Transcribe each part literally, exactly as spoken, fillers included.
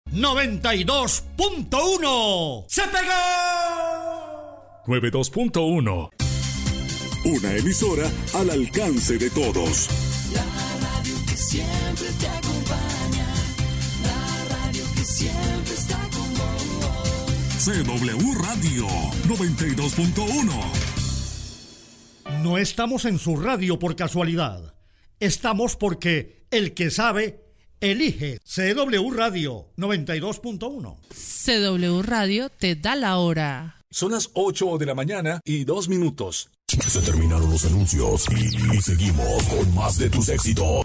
noventa y dos punto uno. ¡Se pegó! noventa y dos punto uno. Una emisora al alcance de todos. La radio que siempre te acompaña. La radio que siempre está con vos. C W Radio noventa y dos punto uno. No estamos en su radio por casualidad. Estamos porque el que sabe elige. C W Radio noventa y dos punto uno. C W Radio te da la hora. Son las ocho de la mañana y dos minutos. Se terminaron los anuncios y, y seguimos con más de tus éxitos.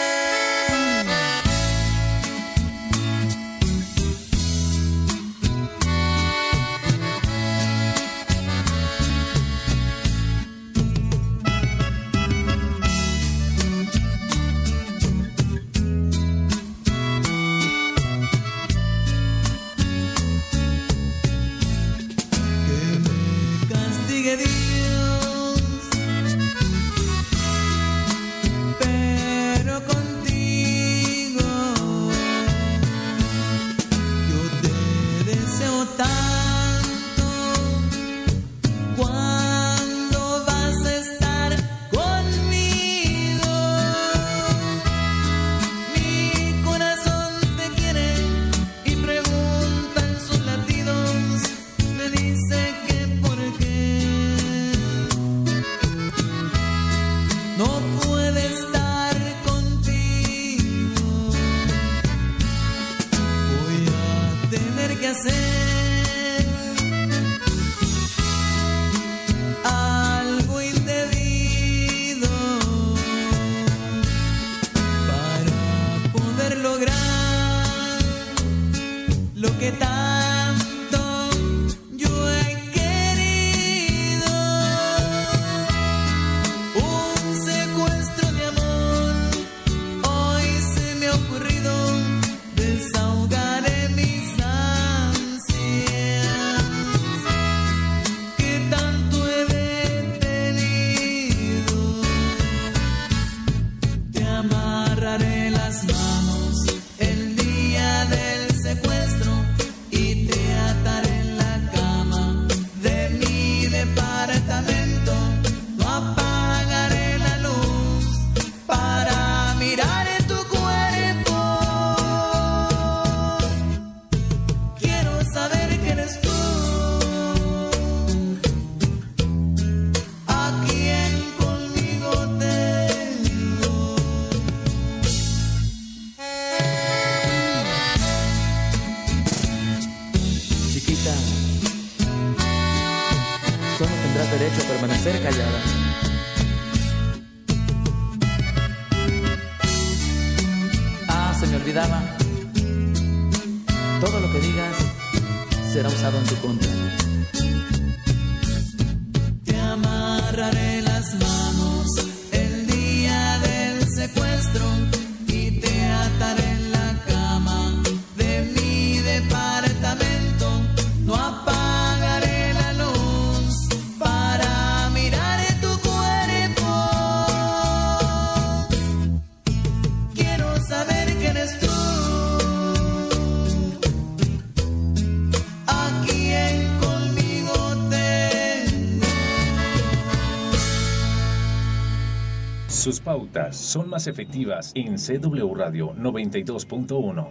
Sus pautas son más efectivas en C W Radio noventa y dos punto uno.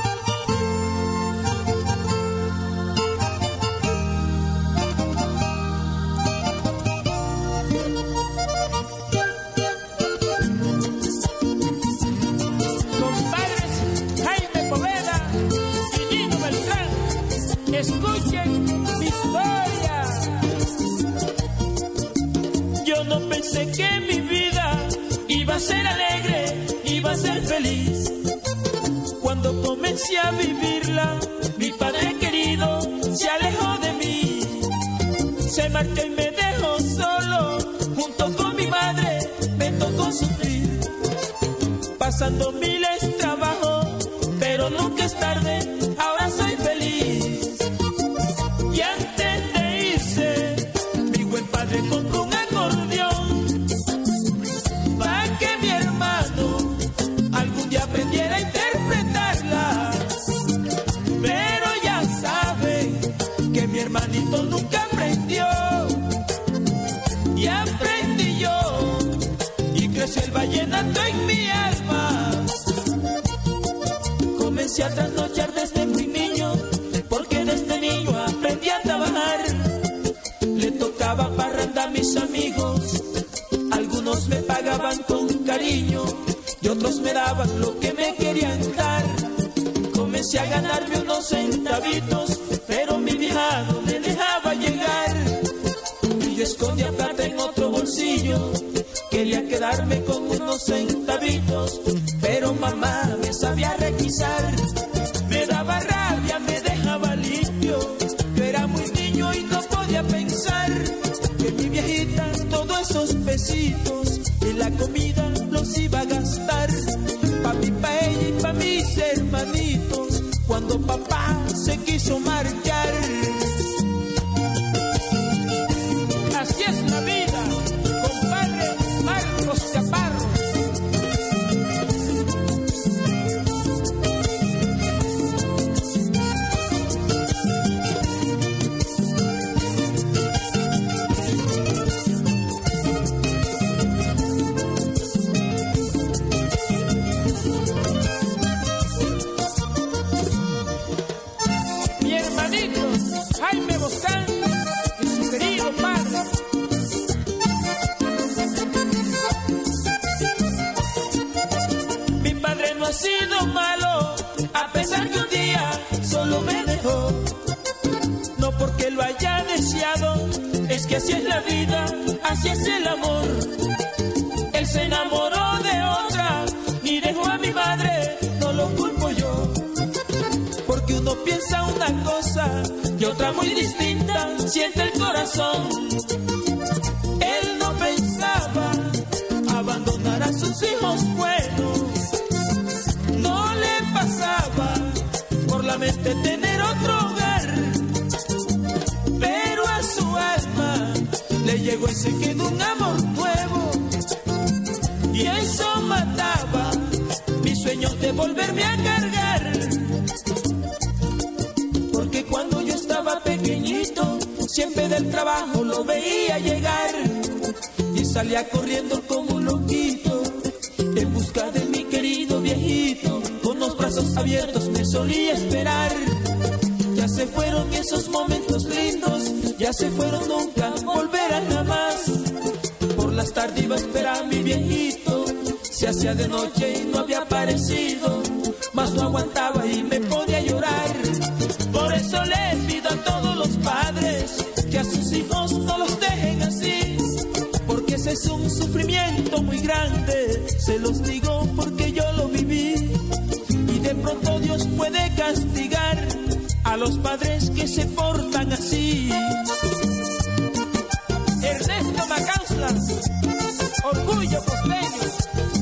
Escuchen mi historia. Yo no pensé que mi vida iba a ser alegre, iba a ser feliz. Cuando comencé a vivirla, mi padre querido se alejó de mí. Se marchó y me dejó solo, junto con mi madre me tocó sufrir. Pasando miles trabajos, pero nunca es tarde, ahora soy feliz. Y antes de irse, mi buen padre compró un acordeón para que mi hermano algún día aprendiera a interpretarla. comencé a trasnochar desde muy niño, porque desde niño aprendí a trabajar. Le tocaba parranda a mis amigos, algunos me pagaban con cariño y otros me daban lo que me querían dar. Comencé a ganarme unos centavitos, pero mi vieja no me dejaba llegar. Y yo escondía plata en otro bolsillo, quería quedarme con unos centavitos, pero mamá me sabía requisar. Me daba rabia, me dejaba limpio. Yo era muy niño y no podía pensar que mi viejita todos esos pesitos en la comida los iba a gastar. Pa' mí, pa' ella y pa' mis hermanitos, cuando papá se quiso marchar. Así es la vida, compadre Marcos Chaparro. Mi hermanito Jaime Boscán y su querido padre. Mi padre no ha sido malo, a pesar que un día solo me dejó. No porque lo haya deseado, es que así es la vida, así es el amor. Él se enamoró de otra y dejó a mi madre, no lo culpo yo. Porque uno piensa una cosa y otra muy distinta siente el corazón. Él no pensaba abandonar a sus hijos buenos, no le pasaba por la mente tener otro hogar, pero a su alma le llegó ese que de un amor nuevo, y eso mataba mis sueños de volverme a cargar. Porque cuando yo estaba pequeñito, siempre del trabajo lo veía llegar y salía corriendo como un loquito en busca de mi querido viejito. Con los brazos abiertos me solía esperar. Ya se fueron esos momentos lindos, ya se fueron, nunca volverán jamás. Por las tardes iba a esperar a mi viejito, se hacía de noche y no había aparecido, mas no aguantaba y me podía llorar. Por eso le pido a todos los padres que a sus hijos no los dejen así, porque ese es un sufrimiento muy grande, se los digo porque yo lo viví. Y de pronto Dios puede castigar a los padres que se portan así. Ernesto Macauslas, orgullo costeño.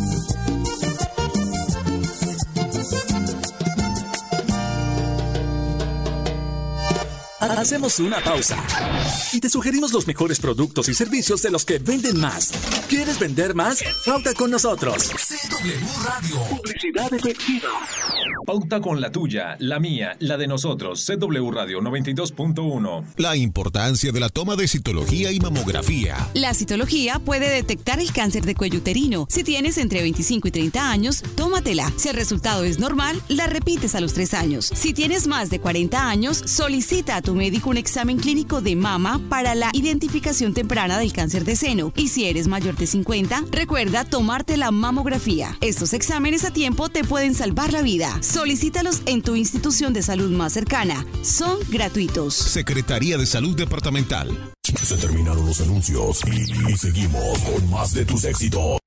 Hacemos una pausa y te sugerimos los mejores productos y servicios de los que venden más. ¿Quieres vender más? Pauta con nosotros. C W Radio. Publicidad efectiva. Pauta con la tuya, la mía, la de nosotros. C W Radio noventa y dos punto uno. La importancia de la toma de citología y mamografía. La citología puede detectar el cáncer de cuello uterino. Si tienes entre veinticinco y treinta años, tómatela. Si el resultado es normal, la repites a los tres años. Si tienes más de cuarenta años, solicita a tu médico un examen clínico de mama para la identificación temprana del cáncer de seno. Y si eres mayor de cincuenta, recuerda tomarte la mamografía. Estos exámenes a tiempo te pueden salvar la vida. Solicítalos en tu institución de salud más cercana. Son gratuitos. Secretaría de Salud Departamental. Se terminaron los anuncios y, y seguimos con más de tus éxitos.